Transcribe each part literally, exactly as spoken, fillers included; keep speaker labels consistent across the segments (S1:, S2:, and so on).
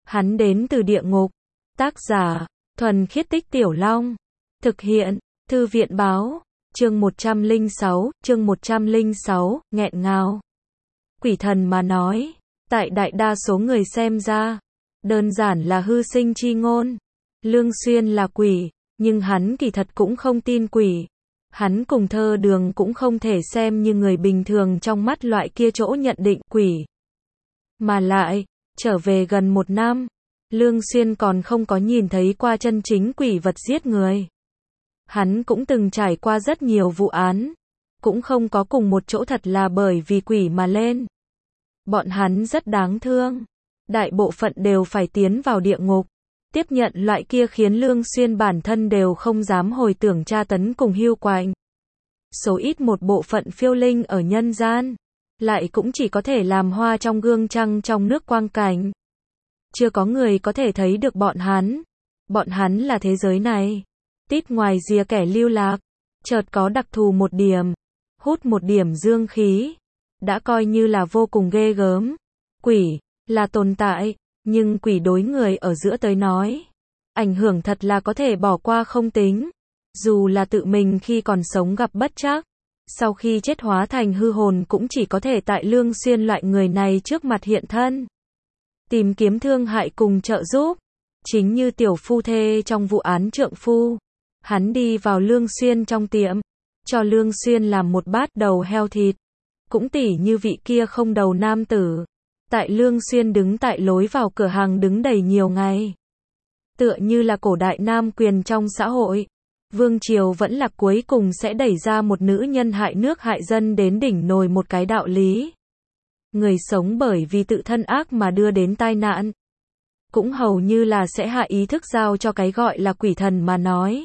S1: Hắn đến từ địa ngục. Tác giả, Thuần Khiết Tích Tiểu Long. Thực hiện, Thư viện báo. Chương một trăm lẻ sáu, chương một trăm lẻ sáu, nghẹn ngào. Quỷ thần mà nói, tại đại đa số người xem ra, đơn giản là hư sinh chi ngôn. Lương Xuyên là quỷ, nhưng hắn kỳ thật cũng không tin quỷ. Hắn cùng Thơ Đường cũng không thể xem như người bình thường trong mắt loại kia chỗ nhận định quỷ. Mà lại, trở về gần một năm, Lương Xuyên còn không có nhìn thấy qua chân chính quỷ vật giết người. Hắn cũng từng trải qua rất nhiều vụ án, cũng không có cùng một chỗ thật là bởi vì quỷ mà lên. Bọn hắn rất đáng thương, đại bộ phận đều phải tiến vào địa ngục, tiếp nhận loại kia khiến Lương Xuyên bản thân đều không dám hồi tưởng tra tấn cùng hiu quạnh. Số ít một bộ phận phiêu linh ở nhân gian, lại cũng chỉ có thể làm hoa trong gương trăng trong nước quang cảnh. Chưa có người có thể thấy được bọn hắn. Bọn hắn là thế giới này. Tít ngoài rìa kẻ lưu lạc. Chợt có đặc thù một điểm. Hút một điểm dương khí. Đã coi như là vô cùng ghê gớm. Quỷ, là tồn tại. Nhưng quỷ đối người ở giữa tới nói. Ảnh hưởng thật là có thể bỏ qua không tính. Dù là tự mình khi còn sống gặp bất trắc. Sau khi chết hóa thành hư hồn cũng chỉ có thể tại Lương Xuyên loại người này trước mặt hiện thân. Tìm kiếm thương hại cùng trợ giúp. Chính như tiểu phu thê trong vụ án trượng phu. Hắn đi vào Lương Xuyên trong tiệm. Cho Lương Xuyên làm một bát đầu heo thịt. Cũng tỉ như vị kia không đầu nam tử. Tại Lương Xuyên đứng tại lối vào cửa hàng đứng đầy nhiều ngày. Tựa như là cổ đại nam quyền trong xã hội. Vương triều vẫn là cuối cùng sẽ đẩy ra một nữ nhân hại nước hại dân đến đỉnh nồi một cái đạo lý. Người sống bởi vì tự thân ác mà đưa đến tai nạn. Cũng hầu như là sẽ hạ ý thức giao cho cái gọi là quỷ thần mà nói.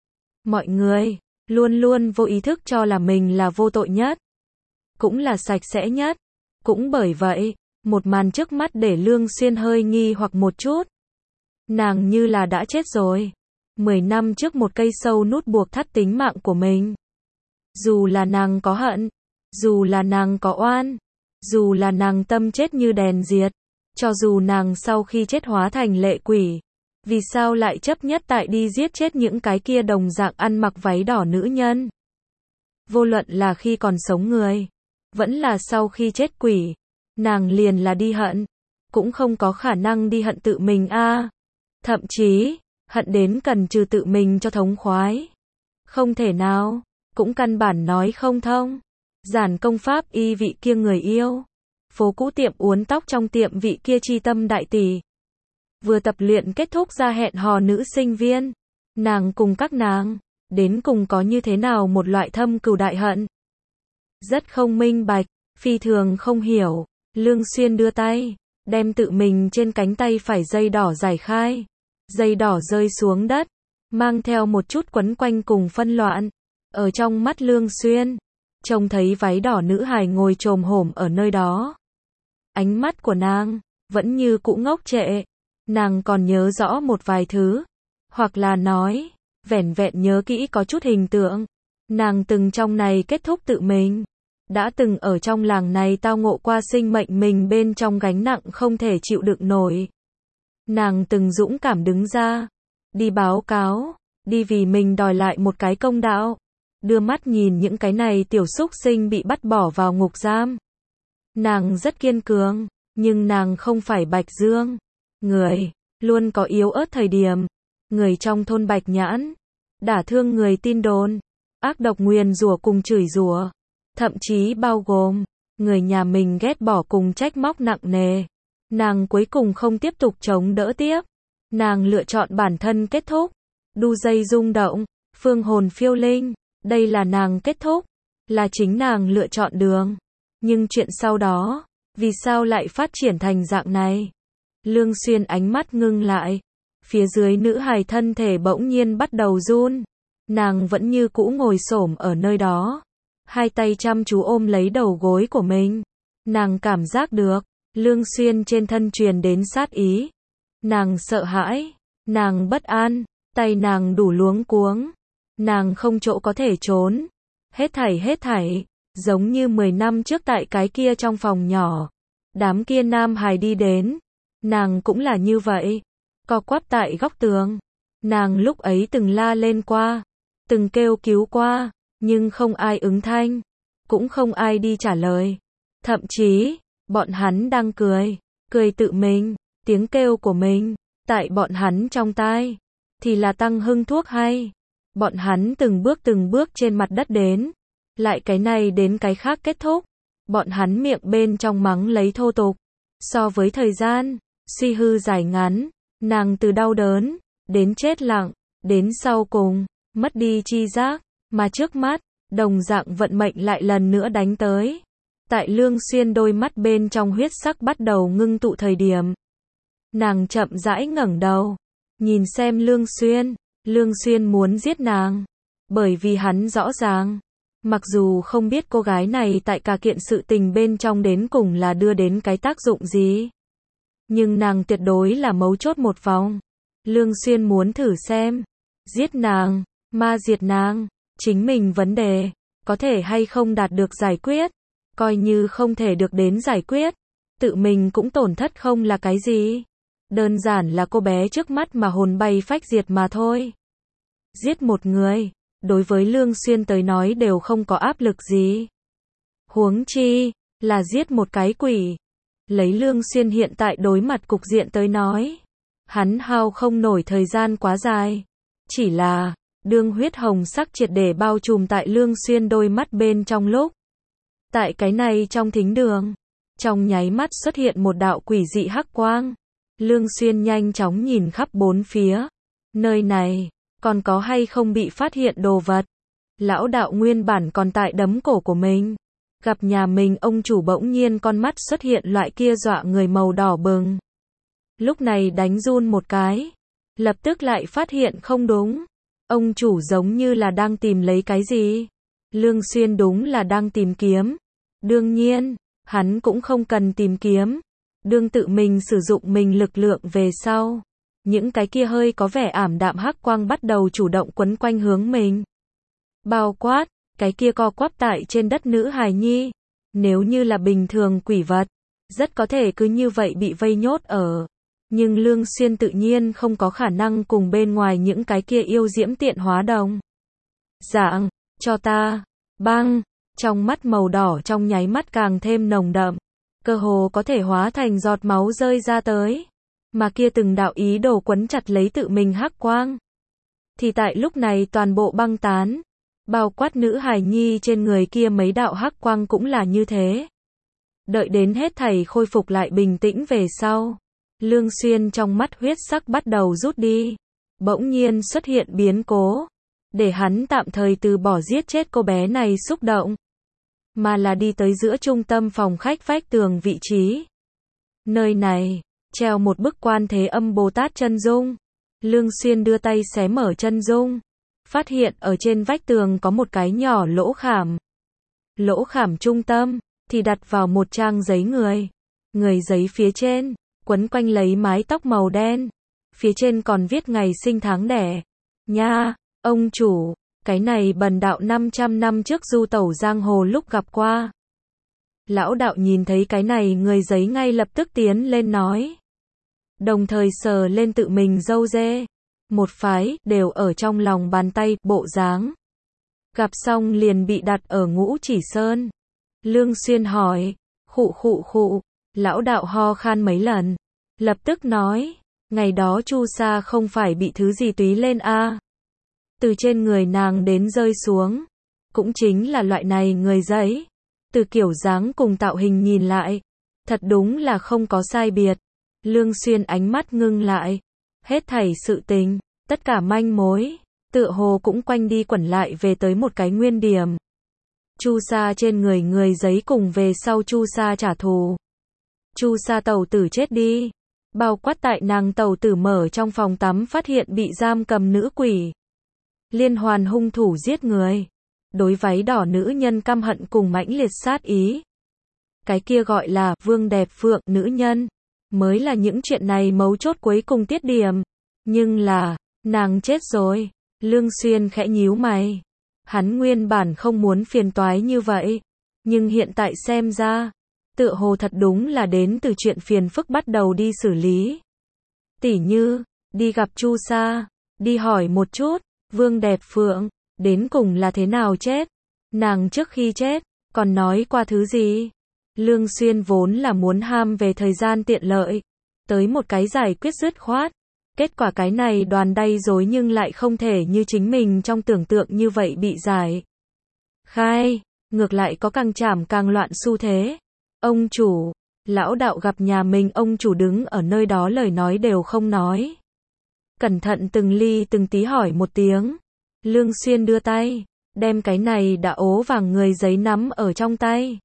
S1: Mọi người, luôn luôn vô ý thức cho là mình là vô tội nhất. Cũng là sạch sẽ nhất. Cũng bởi vậy, một màn trước mắt để Lương Xuyên hơi nghi hoặc một chút. Nàng như là đã chết rồi. Mười năm trước một cây sâu nút buộc thắt tính mạng của mình. Dù là nàng có hận, dù là nàng có oan, dù là nàng tâm chết như đèn diệt, cho dù nàng sau khi chết hóa thành lệ quỷ, vì sao lại chấp nhất tại đi giết chết những cái kia đồng dạng ăn mặc váy đỏ nữ nhân? Vô luận là khi còn sống người, vẫn là sau khi chết quỷ, nàng liền là đi hận, cũng không có khả năng đi hận tự mình a. À. Thậm chí, hận đến cần trừ tự mình cho thống khoái. Không thể nào, cũng căn bản nói không thông. Giản công pháp y vị kia người yêu. Phố cũ tiệm uốn tóc trong tiệm vị kia chi tâm đại tỷ. Vừa tập luyện kết thúc ra hẹn hò nữ sinh viên. Nàng cùng các nàng, đến cùng có như thế nào một loại thâm cừu đại hận. Rất không minh bạch, phi thường không hiểu. Lương Xuyên đưa tay, đem tự mình trên cánh tay phải dây đỏ giải khai. Dây đỏ rơi xuống đất, mang theo một chút quấn quanh cùng phân loạn. Ở trong mắt Lương Xuyên, trông thấy váy đỏ nữ hài ngồi chồm hổm ở nơi đó. Ánh mắt của nàng, vẫn như cũ ngốc trệ. Nàng còn nhớ rõ một vài thứ. Hoặc là nói, vẻn vẹn nhớ kỹ có chút hình tượng. Nàng từng trong này kết thúc tự mình. Đã từng ở trong làng này tao ngộ qua sinh mệnh mình bên trong gánh nặng không thể chịu đựng nổi. Nàng từng dũng cảm đứng ra, đi báo cáo, đi vì mình đòi lại một cái công đạo, đưa mắt nhìn những cái này tiểu súc sinh bị bắt bỏ vào ngục giam. Nàng rất kiên cường, nhưng nàng không phải Bạch Dương. Người, luôn có yếu ớt thời điểm. Người trong thôn Bạch Nhãn, đả thương người tin đồn, ác độc nguyền rủa cùng chửi rủa, thậm chí bao gồm, người nhà mình ghét bỏ cùng trách móc nặng nề. Nàng cuối cùng không tiếp tục chống đỡ tiếp. Nàng lựa chọn bản thân kết thúc. Đu dây rung động, phương hồn phiêu linh. Đây là nàng kết thúc. Là chính nàng lựa chọn đường. Nhưng chuyện sau đó, vì sao lại phát triển thành dạng này? Lương Xuyên ánh mắt ngưng lại. Phía dưới nữ hài thân thể bỗng nhiên bắt đầu run. Nàng vẫn như cũ ngồi xổm ở nơi đó. Hai tay chăm chú ôm lấy đầu gối của mình. Nàng cảm giác được. Lương Xuyên trên thân truyền đến sát ý. Nàng sợ hãi. Nàng bất an. Tay nàng đủ luống cuống. Nàng không chỗ có thể trốn. Hết thảy hết thảy. Giống như mười năm trước tại cái kia trong phòng nhỏ. Đám kia nam hài đi đến. nàng cũng là như vậy, co quắp tại góc tường. Nàng lúc ấy từng la lên qua, từng kêu cứu qua, nhưng không ai ứng thanh, cũng không ai đi trả lời. Thậm chí, bọn hắn đang cười, cười tự mình, tiếng kêu của mình, tại bọn hắn trong tai, thì là tăng hưng thuốc hay. Bọn hắn từng bước từng bước trên mặt đất đến, lại cái này đến cái khác kết thúc. Bọn hắn miệng bên trong mắng lấy thô tục. So với thời gian, suy hư dài ngắn, nàng từ đau đớn, đến chết lặng, đến sau cùng, mất đi chi giác, mà trước mắt, đồng dạng vận mệnh lại lần nữa đánh tới. Tại Lương Xuyên đôi mắt bên trong huyết sắc bắt đầu ngưng tụ thời điểm. Nàng chậm rãi ngẩng đầu, nhìn xem Lương Xuyên, Lương Xuyên muốn giết nàng, bởi vì hắn rõ ràng, mặc dù không biết cô gái này tại cả kiện sự tình bên trong đến cùng là đưa đến cái tác dụng gì, nhưng nàng tuyệt đối là mấu chốt một vòng. Lương Xuyên muốn thử xem, giết nàng, ma diệt nàng, chính mình vấn đề, có thể hay không đạt được giải quyết, coi như không thể được đến giải quyết, tự mình cũng tổn thất không là cái gì. Đơn giản là cô bé trước mắt mà hồn bay phách diệt mà thôi. Giết một người, đối với Lương Xuyên tới nói đều không có áp lực gì. Huống chi, là giết một cái quỷ. Lấy Lương Xuyên hiện tại đối mặt cục diện tới nói, hắn hao không nổi thời gian quá dài. Chỉ là, đương huyết hồng sắc triệt để bao trùm tại Lương Xuyên đôi mắt bên trong lúc. Tại cái này trong thính đường, trong nháy mắt xuất hiện một đạo quỷ dị hắc quang. Lương Xuyên nhanh chóng nhìn khắp bốn phía. Nơi này, còn có hay không bị phát hiện đồ vật. Lão đạo nguyên bản còn tại đấm cổ của mình. Gặp nhà mình ông chủ bỗng nhiên con mắt xuất hiện loại kia dọa người màu đỏ bừng. Lúc này đánh run một cái. Lập tức lại phát hiện không đúng. Ông chủ giống như là đang tìm lấy cái gì. Lương Xuyên đúng là đang tìm kiếm. Đương nhiên, hắn cũng không cần tìm kiếm. Đương tự mình sử dụng mình lực lượng về sau. Những cái kia hơi có vẻ ảm đạm hắc quang bắt đầu chủ động quấn quanh hướng mình. Bao quát, cái kia co quắp tại trên đất nữ hài nhi. Nếu như là bình thường quỷ vật, rất có thể cứ như vậy bị vây nhốt ở. Nhưng Lương Xuyên tự nhiên không có khả năng cùng bên ngoài những cái kia yêu diễm tiện hóa đồng. Dạng, cho ta, băng, trong mắt màu đỏ trong nháy mắt càng thêm nồng đậm. Cơ hồ có thể hóa thành giọt máu rơi ra tới. Mà kia từng đạo ý đồ quấn chặt lấy tự mình hắc quang. Thì tại lúc này toàn bộ băng tán. Bao quát nữ hài nhi trên người kia mấy đạo hắc quang cũng là như thế. Đợi đến hết thảy khôi phục lại bình tĩnh về sau. Lương Xuyên trong mắt huyết sắc bắt đầu rút đi. Bỗng nhiên xuất hiện biến cố. Để hắn tạm thời từ bỏ giết chết cô bé này xúc động. Mà là đi tới giữa trung tâm phòng khách vách tường vị trí. Nơi này, treo một bức Quan Thế Âm Bồ Tát chân dung. Lương Xuyên đưa tay xé mở chân dung. Phát hiện ở trên vách tường có một cái nhỏ lỗ khảm. Lỗ khảm trung tâm, thì đặt vào một trang giấy người. Người giấy phía trên, quấn quanh lấy mái tóc màu đen. Phía trên còn viết ngày sinh tháng đẻ. Nha, ông chủ, cái này bần đạo năm trăm năm trước du tẩu giang hồ lúc gặp qua. Lão đạo nhìn thấy cái này người giấy ngay lập tức tiến lên nói. Đồng thời sờ lên tự mình râu dê. Một phái, đều ở trong lòng bàn tay, bộ dáng. Gặp xong liền bị đặt ở Ngũ Chỉ Sơn. Lương Xuyên hỏi, khụ khụ khụ, lão đạo ho khan mấy lần. Lập tức nói, ngày đó Chu Sa không phải bị thứ gì túy lên a à? Từ trên người nàng đến rơi xuống. Cũng chính là loại này người giấy. Từ kiểu dáng cùng tạo hình nhìn lại. Thật đúng là không có sai biệt. Lương Xuyên ánh mắt ngưng lại. Hết thảy sự tình, tất cả manh mối, tựa hồ cũng quanh đi quẩn lại về tới một cái nguyên điểm. Chu Sa trên người người giấy cùng về sau Chu Sa trả thù. Chu Sa tẩu tử chết đi. Bao quát tại nàng tẩu tử mở trong phòng tắm phát hiện bị giam cầm nữ quỷ. Liên hoàn hung thủ giết người. Đối váy đỏ nữ nhân căm hận cùng mãnh liệt sát ý. Cái kia gọi là Vương Đẹp Phượng nữ nhân. Mới là những chuyện này mấu chốt cuối cùng tiết điểm. Nhưng là, nàng chết rồi. Lương Xuyên khẽ nhíu mày. Hắn nguyên bản không muốn phiền toái như vậy. Nhưng hiện tại xem ra, tựa hồ thật đúng là đến từ chuyện phiền phức bắt đầu đi xử lý. Tỉ như, đi gặp Chu Sa, đi hỏi một chút, Vương Đẹp Phượng, đến cùng là thế nào chết? Nàng trước khi chết, còn nói qua thứ gì? Lương Xuyên vốn là muốn ham về thời gian tiện lợi, tới một cái giải quyết dứt khoát. Kết quả cái này đoàn đay rối nhưng lại không thể như chính mình trong tưởng tượng như vậy bị giải khai, ngược lại có càng chảm càng loạn xu thế. Ông chủ, lão đạo gặp nhà mình ông chủ đứng ở nơi đó lời nói đều không nói. Cẩn thận từng ly từng tí hỏi một tiếng. Lương Xuyên đưa tay, đem cái này đã ố vàng người giấy nắm ở trong tay.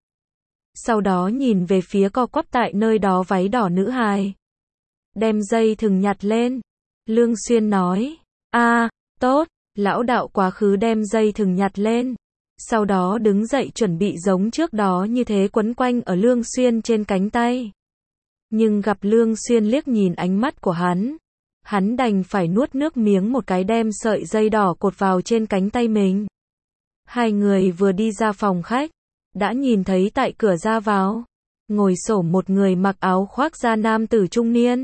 S1: Sau đó nhìn về phía co quắp tại nơi đó váy đỏ nữ hài. Đem dây thừng nhặt lên. Lương Xuyên nói, a, tốt, lão đạo quá khứ đem dây thừng nhặt lên. Sau đó đứng dậy chuẩn bị giống trước đó như thế quấn quanh ở Lương Xuyên trên cánh tay. Nhưng gặp Lương Xuyên liếc nhìn ánh mắt của hắn. Hắn đành phải nuốt nước miếng một cái đem sợi dây đỏ cột vào trên cánh tay mình. Hai người vừa đi ra phòng khách, đã nhìn thấy tại cửa ra vào, ngồi xổm một người mặc áo khoác da nam tử trung niên.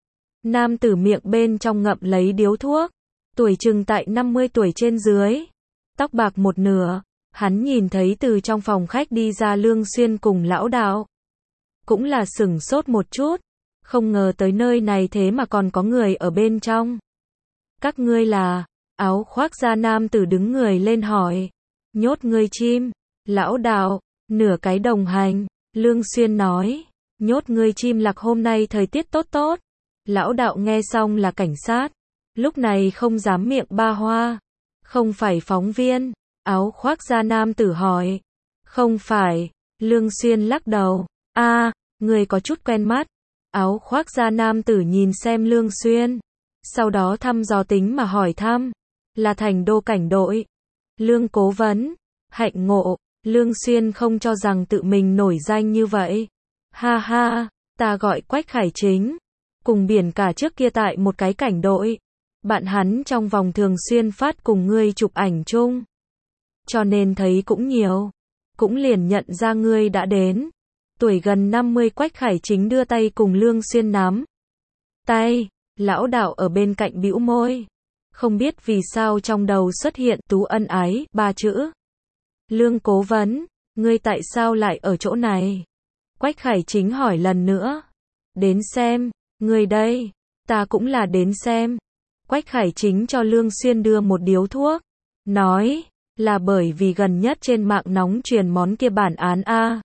S1: Nam tử miệng bên trong ngậm lấy điếu thuốc, tuổi chừng tại năm mươi tuổi trên dưới, tóc bạc một nửa. Hắn nhìn thấy từ trong phòng khách đi ra Lương Xuyên cùng lão đạo. Cũng là sửng sốt một chút, không ngờ tới nơi này thế mà còn có người ở bên trong. Các ngươi là, áo khoác da nam tử đứng người lên hỏi. Nhốt ngươi chim, lão đạo, nửa cái đồng hành. Lương Xuyên nói, nhốt ngươi chim lạc hôm nay thời tiết tốt tốt. Lão đạo nghe xong là cảnh sát, lúc này không dám miệng ba hoa. Không phải phóng viên, áo khoác da nam tử hỏi. Không phải, Lương Xuyên lắc đầu, a, người có chút quen mắt. Áo khoác da nam tử nhìn xem Lương Xuyên, sau đó thăm dò tính mà hỏi thăm, là Thành Đô cảnh đội. Lương cố vấn, hạnh ngộ, Lương Xuyên không cho rằng tự mình nổi danh như vậy. Ha ha, ta gọi Quách Khải Chính, cùng biển cả trước kia tại một cái cảnh đội. Bạn hắn trong vòng thường xuyên phát cùng ngươi chụp ảnh chung. Cho nên thấy cũng nhiều, cũng liền nhận ra ngươi đã đến. Tuổi gần năm mươi Quách Khải Chính đưa tay cùng Lương Xuyên nắm tay, lão đạo ở bên cạnh bĩu môi. Không biết vì sao trong đầu xuất hiện Tú ân ái, ba chữ. Lương cố vấn, ngươi tại sao lại ở chỗ này? Quách Khải Chính hỏi lần nữa. Đến xem, ngươi đây, ta cũng là đến xem. Quách Khải Chính cho Lương Xuyên đưa một điếu thuốc, nói, là bởi vì gần nhất trên mạng nóng truyền món kia bản án a.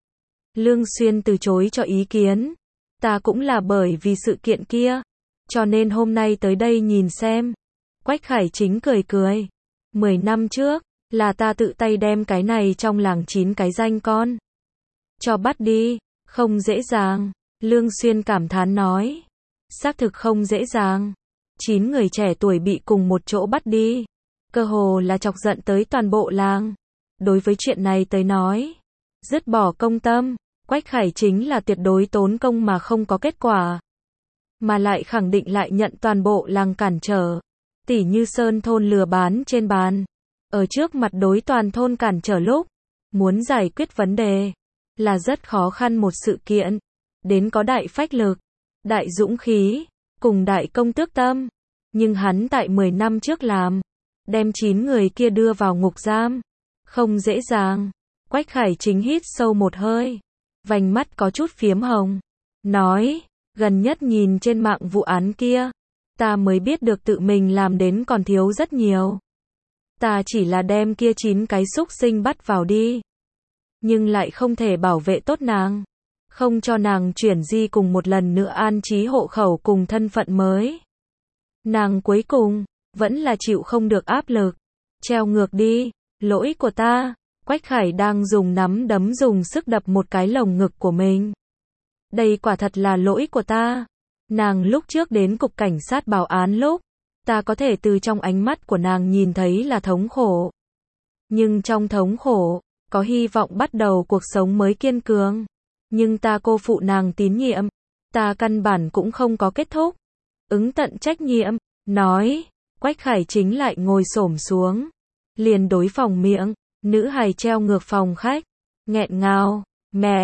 S1: Lương Xuyên từ chối cho ý kiến. Ta cũng là bởi vì sự kiện kia, cho nên hôm nay tới đây nhìn xem. Quách Khải Chính cười cười. Mười năm trước, là ta tự tay đem cái này trong làng chín cái danh con cho bắt đi, không dễ dàng. Lương Xuyên cảm thán nói. Xác thực không dễ dàng. Chín người trẻ tuổi bị cùng một chỗ bắt đi. Cơ hồ là chọc giận tới toàn bộ làng. Đối với chuyện này tới nói, dứt bỏ công tâm, Quách Khải Chính là tuyệt đối tốn công mà không có kết quả. Mà lại khẳng định lại nhận toàn bộ làng cản trở. Tỉ như Sơn thôn lừa bán trên bàn. Ở trước mặt đối toàn thôn cản trở lúc muốn giải quyết vấn đề là rất khó khăn một sự kiện. Đến có đại phách lực, đại dũng khí, cùng đại công tước tâm. Nhưng hắn tại mười năm trước làm, đem chín người kia đưa vào ngục giam. Không dễ dàng. Quách Khải Chính hít sâu một hơi, vành mắt có chút phiếm hồng. Nói, gần nhất nhìn trên mạng vụ án kia, ta mới biết được tự mình làm đến còn thiếu rất nhiều. Ta chỉ là đem kia chín cái xúc sinh bắt vào đi, nhưng lại không thể bảo vệ tốt nàng. Không cho nàng chuyển di cùng một lần nữa an trí hộ khẩu cùng thân phận mới. Nàng cuối cùng, vẫn là chịu không được áp lực. Treo ngược đi, lỗi của ta. Quách Khải đang dùng nắm đấm dùng sức đập một cái lồng ngực của mình. Đây quả thật là lỗi của ta. Nàng lúc trước đến cục cảnh sát báo án lúc, ta có thể từ trong ánh mắt của nàng nhìn thấy là thống khổ. Nhưng trong thống khổ, có hy vọng bắt đầu cuộc sống mới kiên cường. Nhưng ta cô phụ nàng tín nhiệm. Ta căn bản cũng không có kết thúc. Ứng tận trách nhiệm, nói. Quách Khải Chính lại ngồi xổm xuống. Liền đối phòng miệng. Nữ hài treo ngược phòng khách. Nghẹn ngào. Mẹ,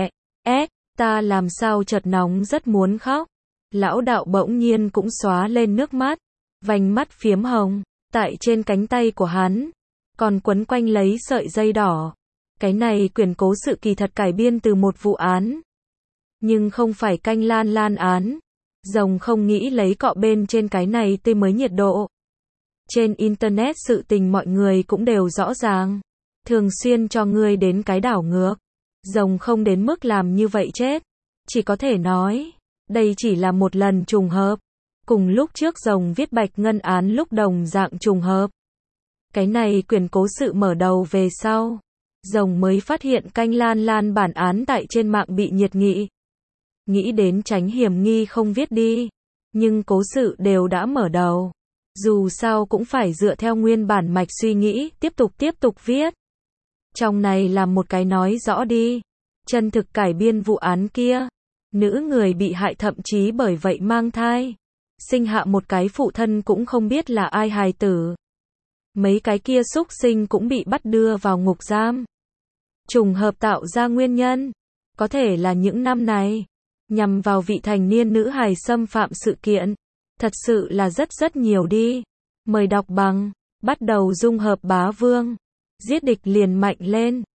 S1: S, ta làm sao chợt nóng rất muốn khóc. Lão đạo bỗng nhiên cũng xóa lên nước mắt, vành mắt phiếm hồng, tại trên cánh tay của hắn, còn quấn quanh lấy sợi dây đỏ. Cái này quyển cố sự kỳ thật cải biên từ một vụ án, nhưng không phải Canh Lan Lan án. Rồng không nghĩ lấy cọ bên trên cái này tươi mới nhiệt độ. Trên internet sự tình mọi người cũng đều rõ ràng, thường xuyên cho ngươi đến cái đảo ngược. Rồng không đến mức làm như vậy chết, chỉ có thể nói, đây chỉ là một lần trùng hợp, cùng lúc trước rồng viết Bạch Ngân án lúc đồng dạng trùng hợp. Cái này quyển cố sự mở đầu về sau, rồng mới phát hiện Canh Lan Lan bản án tại trên mạng bị nhiệt nghị. Nghĩ đến tránh hiểm nghi không viết đi, nhưng cố sự đều đã mở đầu, dù sao cũng phải dựa theo nguyên bản mạch suy nghĩ, tiếp tục tiếp tục viết. Trong này làm một cái nói rõ đi, chân thực cải biên vụ án kia, nữ người bị hại thậm chí bởi vậy mang thai, sinh hạ một cái phụ thân cũng không biết là ai hài tử. Mấy cái kia xúc sinh cũng bị bắt đưa vào ngục giam. Trùng hợp tạo ra nguyên nhân, có thể là những năm này, nhằm vào vị thành niên nữ hài xâm phạm sự kiện, thật sự là rất rất nhiều đi. Mời đọc bằng, bắt đầu dung hợp bá vương, giết địch liền mạnh lên.